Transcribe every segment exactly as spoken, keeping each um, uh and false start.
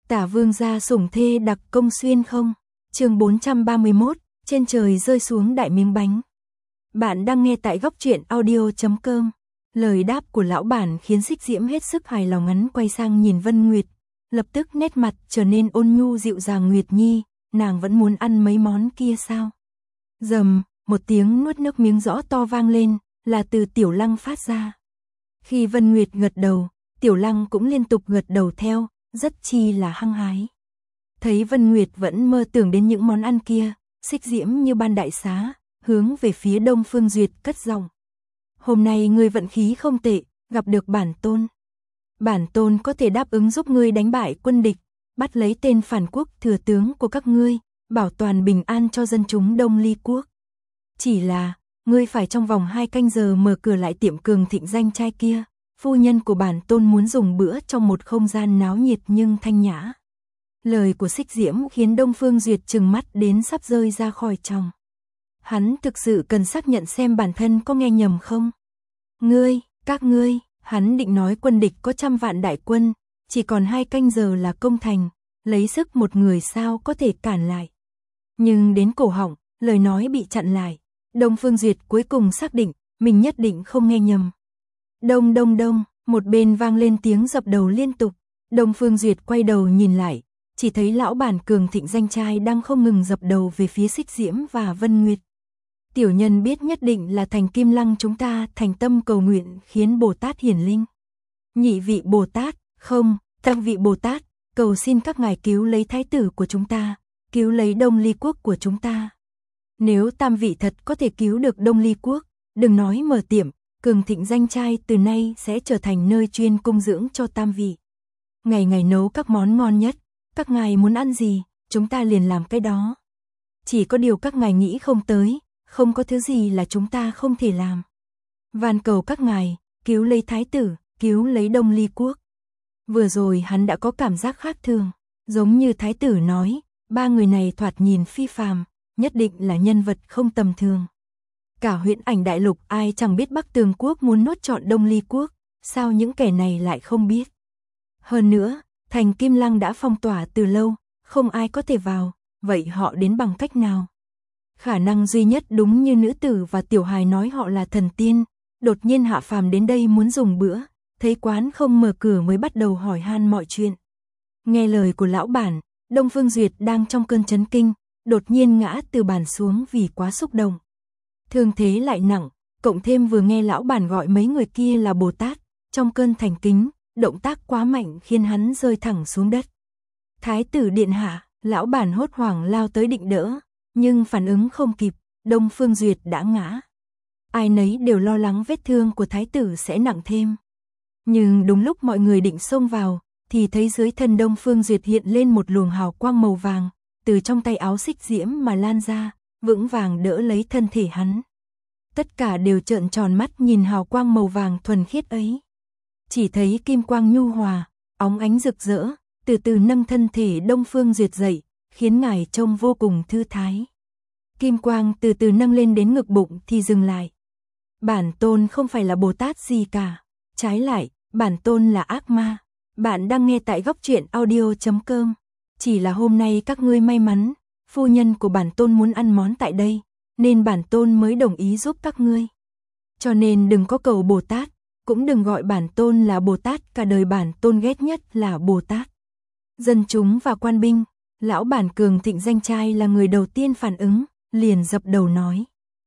Tả vương gia sủng thê đặc công xuyên không? Chương bốn trăm ba mươi mốt, trên trời rơi xuống đại miếng bánh. Bạn đang nghe tại góc truyện audio chấm com. Lời đáp của lão bản khiến Xích Diễm hết sức hài lòng, ngắn quay sang nhìn Vân Nguyệt, lập tức nét mặt trở nên ôn nhu dịu dàng. Nguyệt Nhi, nàng vẫn muốn ăn mấy món kia sao? Rầm, một tiếng nuốt nước miếng rõ to vang lên, là từ Tiểu Lăng phát ra. Khi Vân Nguyệt gật đầu, Tiểu Lăng cũng liên tục gật đầu theo, rất chi là hăng hái. Thấy Vân Nguyệt vẫn mơ tưởng đến những món ăn kia, Xích Diễm như ban đại xá, hướng về phía Đông Phương Duyệt cất giọng. Hôm nay ngươi vận khí không tệ, gặp được bản tôn. Bản tôn có thể đáp ứng giúp ngươi đánh bại quân địch, bắt lấy tên phản quốc thừa tướng của các ngươi, bảo toàn bình an cho dân chúng Đông Ly quốc. Chỉ là, ngươi phải trong vòng hai canh giờ mở cửa lại tiệm Cường Thịnh danh trai kia. Phu nhân của bản tôn muốn dùng bữa trong một không gian náo nhiệt nhưng thanh nhã. Lời của Xích Diễm khiến Đông Phương Duyệt trừng mắt đến sắp rơi ra khỏi tròng. Hắn thực sự cần xác nhận xem bản thân có nghe nhầm không. Ngươi, các ngươi, hắn định nói quân địch có trăm vạn đại quân, chỉ còn hai canh giờ là công thành, lấy sức một người sao có thể cản lại. Nhưng đến cổ họng, lời nói bị chặn lại. Đông Phương Duyệt cuối cùng xác định, mình nhất định không nghe nhầm. Đông đông đông, một bên vang lên tiếng dập đầu liên tục. Đông Phương Duyệt quay đầu nhìn lại, chỉ thấy lão bản Cường Thịnh danh trai đang không ngừng dập đầu về phía Xích Diễm và Vân Nguyệt. Tiểu nhân biết nhất định là thành Kim Lăng chúng ta thành tâm cầu nguyện khiến Bồ Tát hiển linh. Nhị vị Bồ Tát, không, tam vị Bồ Tát, cầu xin các ngài cứu lấy thái tử của chúng ta, cứu lấy Đông Ly quốc của chúng ta. Nếu tam vị thật có thể cứu được Đông Ly quốc, đừng nói mở tiệm, Cường Thịnh danh trai từ nay sẽ trở thành nơi chuyên cung dưỡng cho tam vị. Ngày ngày nấu các món ngon nhất, các ngài muốn ăn gì, chúng ta liền làm cái đó. Chỉ có điều các ngài nghĩ không tới, không có thứ gì là chúng ta không thể làm. Van cầu các ngài, cứu lấy thái tử, cứu lấy Đông Ly quốc. Vừa rồi hắn đã có cảm giác khác thường, giống như thái tử nói, ba người này thoạt nhìn phi phàm, nhất định là nhân vật không tầm thường. Cả Huyễn Ảnh đại lục ai chẳng biết Bắc Tường quốc muốn nuốt trọn Đông Ly quốc, sao những kẻ này lại không biết. Hơn nữa, thành Kim Lăng đã phong tỏa từ lâu, không ai có thể vào, vậy họ đến bằng cách nào? Khả năng duy nhất đúng như nữ tử và tiểu hài nói, họ là thần tiên, đột nhiên hạ phàm đến đây muốn dùng bữa, thấy quán không mở cửa mới bắt đầu hỏi han mọi chuyện. Nghe lời của lão bản, Đông Phương Duyệt đang trong cơn chấn kinh, đột nhiên ngã từ bàn xuống vì quá xúc động. Thương thế lại nặng, cộng thêm vừa nghe lão bản gọi mấy người kia là Bồ Tát, trong cơn thành kính, động tác quá mạnh khiến hắn rơi thẳng xuống đất. Thái tử điện hạ, lão bản hốt hoảng lao tới định đỡ, nhưng phản ứng không kịp, Đông Phương Duyệt đã ngã. Ai nấy đều lo lắng vết thương của thái tử sẽ nặng thêm. Nhưng đúng lúc mọi người định xông vào, thì thấy dưới thân Đông Phương Duyệt hiện lên một luồng hào quang màu vàng, từ trong tay áo Xích Diễm mà lan ra, vững vàng đỡ lấy thân thể hắn. Tất cả đều trợn tròn mắt nhìn hào quang màu vàng thuần khiết ấy. Chỉ thấy kim quang nhu hòa, óng ánh rực rỡ, từ từ nâng thân thể Đông Phương Duyệt dậy, khiến ngài trông vô cùng thư thái. Kim quang từ từ nâng lên đến ngực bụng thì dừng lại. Bản tôn không phải là Bồ Tát gì cả, trái lại, bản tôn là ác ma. Bạn đang nghe tại góc truyện audio chấm com. Chỉ là hôm nay các ngươi may mắn, phu nhân của bản tôn muốn ăn món tại đây, nên bản tôn mới đồng ý giúp các ngươi. Cho nên đừng có cầu Bồ Tát, cũng đừng gọi bản tôn là Bồ Tát, cả đời bản tôn ghét nhất là Bồ Tát. Dân chúng và quan binh, lão bản Cường Thịnh danh trai là người đầu tiên phản ứng, liền dập đầu nói.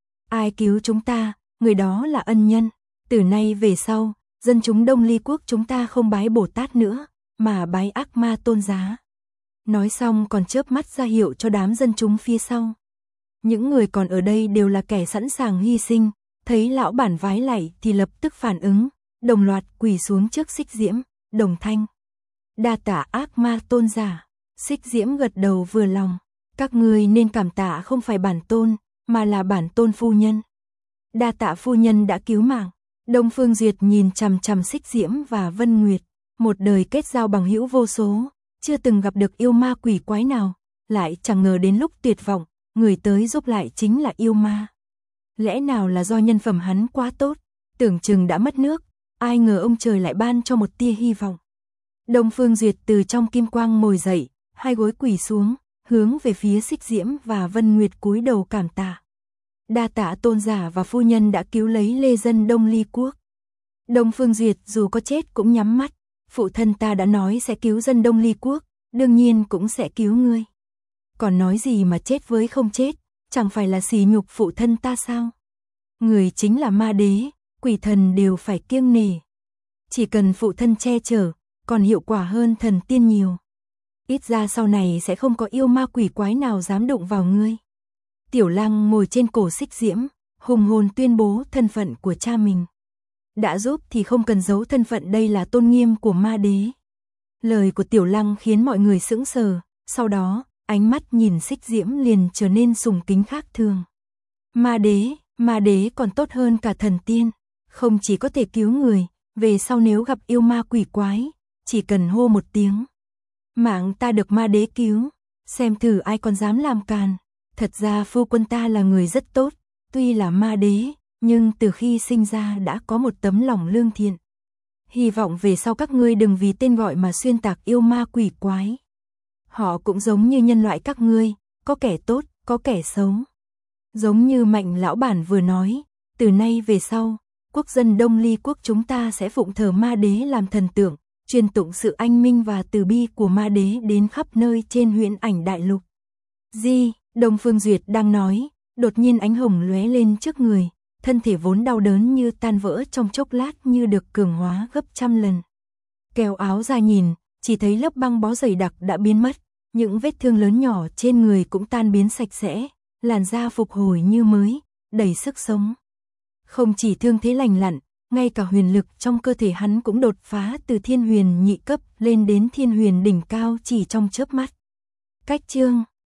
Ai cứu chúng ta, người đó là ân nhân, từ nay về sau, dân chúng Đông Ly quốc chúng ta không bái Bồ Tát nữa, mà bái ác ma tôn giá. Nói xong còn chớp mắt ra hiệu cho đám dân chúng phía sau. Những người còn ở đây đều là kẻ sẵn sàng hy sinh, thấy lão bản vái lạy thì lập tức phản ứng, đồng loạt quỳ xuống trước Xích Diễm, đồng thanh. Đa tạ ác ma tôn giả. Xích Diễm gật đầu vừa lòng, các ngươi nên cảm tạ không phải bản tôn, mà là bản tôn phu nhân. Đa tạ phu nhân đã cứu mạng. Đông Phương Duyệt nhìn chằm chằm Xích Diễm và Vân Nguyệt, một đời kết giao bằng hữu vô số, chưa từng gặp được yêu ma quỷ quái nào, lại chẳng ngờ đến lúc tuyệt vọng, người tới giúp lại chính là yêu ma. Lẽ nào là do nhân phẩm hắn quá tốt, tưởng chừng đã mất nước, ai ngờ ông trời lại ban cho một tia hy vọng. Đông Phương Duyệt từ trong kim quang ngồi dậy, hai gối quỳ xuống, hướng về phía Xích Diễm và Vân Nguyệt cúi đầu cảm tạ. Đa tạ tôn giả và phu nhân đã cứu lấy lê dân Đông Ly quốc. Đông Phương Duyệt dù có chết cũng nhắm mắt, phụ thân ta đã nói sẽ cứu dân Đông Ly quốc, đương nhiên cũng sẽ cứu ngươi. Còn nói gì mà chết với không chết, chẳng phải là sỉ nhục phụ thân ta sao? Người chính là ma đế, quỷ thần đều phải kiêng nể. Chỉ cần phụ thân che chở, còn hiệu quả hơn thần tiên nhiều. Ít ra sau này sẽ không có yêu ma quỷ quái nào dám đụng vào ngươi. Tiểu Lăng ngồi trên cổ Xích Diễm, hùng hồn tuyên bố thân phận của cha mình. Đã giúp thì không cần giấu thân phận, đây là tôn nghiêm của ma đế. Lời của Tiểu Lăng khiến mọi người sững sờ, sau đó, ánh mắt nhìn Xích Diễm liền trở nên sùng kính khác thường. Ma đế, ma đế còn tốt hơn cả thần tiên, không chỉ có thể cứu người, về sau nếu gặp yêu ma quỷ quái, chỉ cần hô một tiếng. Mạng ta được ma đế cứu, xem thử ai còn dám làm càn. Thật ra phu quân ta là người rất tốt, tuy là ma đế, nhưng từ khi sinh ra đã có một tấm lòng lương thiện. Hy vọng về sau các ngươi đừng vì tên gọi mà xuyên tạc yêu ma quỷ quái. Họ cũng giống như nhân loại các ngươi, có kẻ tốt, có kẻ xấu. Giống như Mạnh lão bản vừa nói, từ nay về sau, quốc dân Đông Ly quốc chúng ta sẽ phụng thờ ma đế làm thần tượng, truyền tụng sự anh minh và từ bi của ma đế đến khắp nơi trên huyễn ảnh đại lục. Di, Đông Phương Duyệt đang nói, đột nhiên ánh hồng lóe lên trước người, thân thể vốn đau đớn như tan vỡ trong chốc lát như được cường hóa gấp trăm lần. Kéo áo ra nhìn, chỉ thấy lớp băng bó dày đặc đã biến mất, những vết thương lớn nhỏ trên người cũng tan biến sạch sẽ, làn da phục hồi như mới, đầy sức sống. Không chỉ thương thế lành lặn, ngay cả huyền lực trong cơ thể hắn cũng đột phá từ thiên huyền nhị cấp lên đến thiên huyền đỉnh cao chỉ trong chớp mắt. Cách chương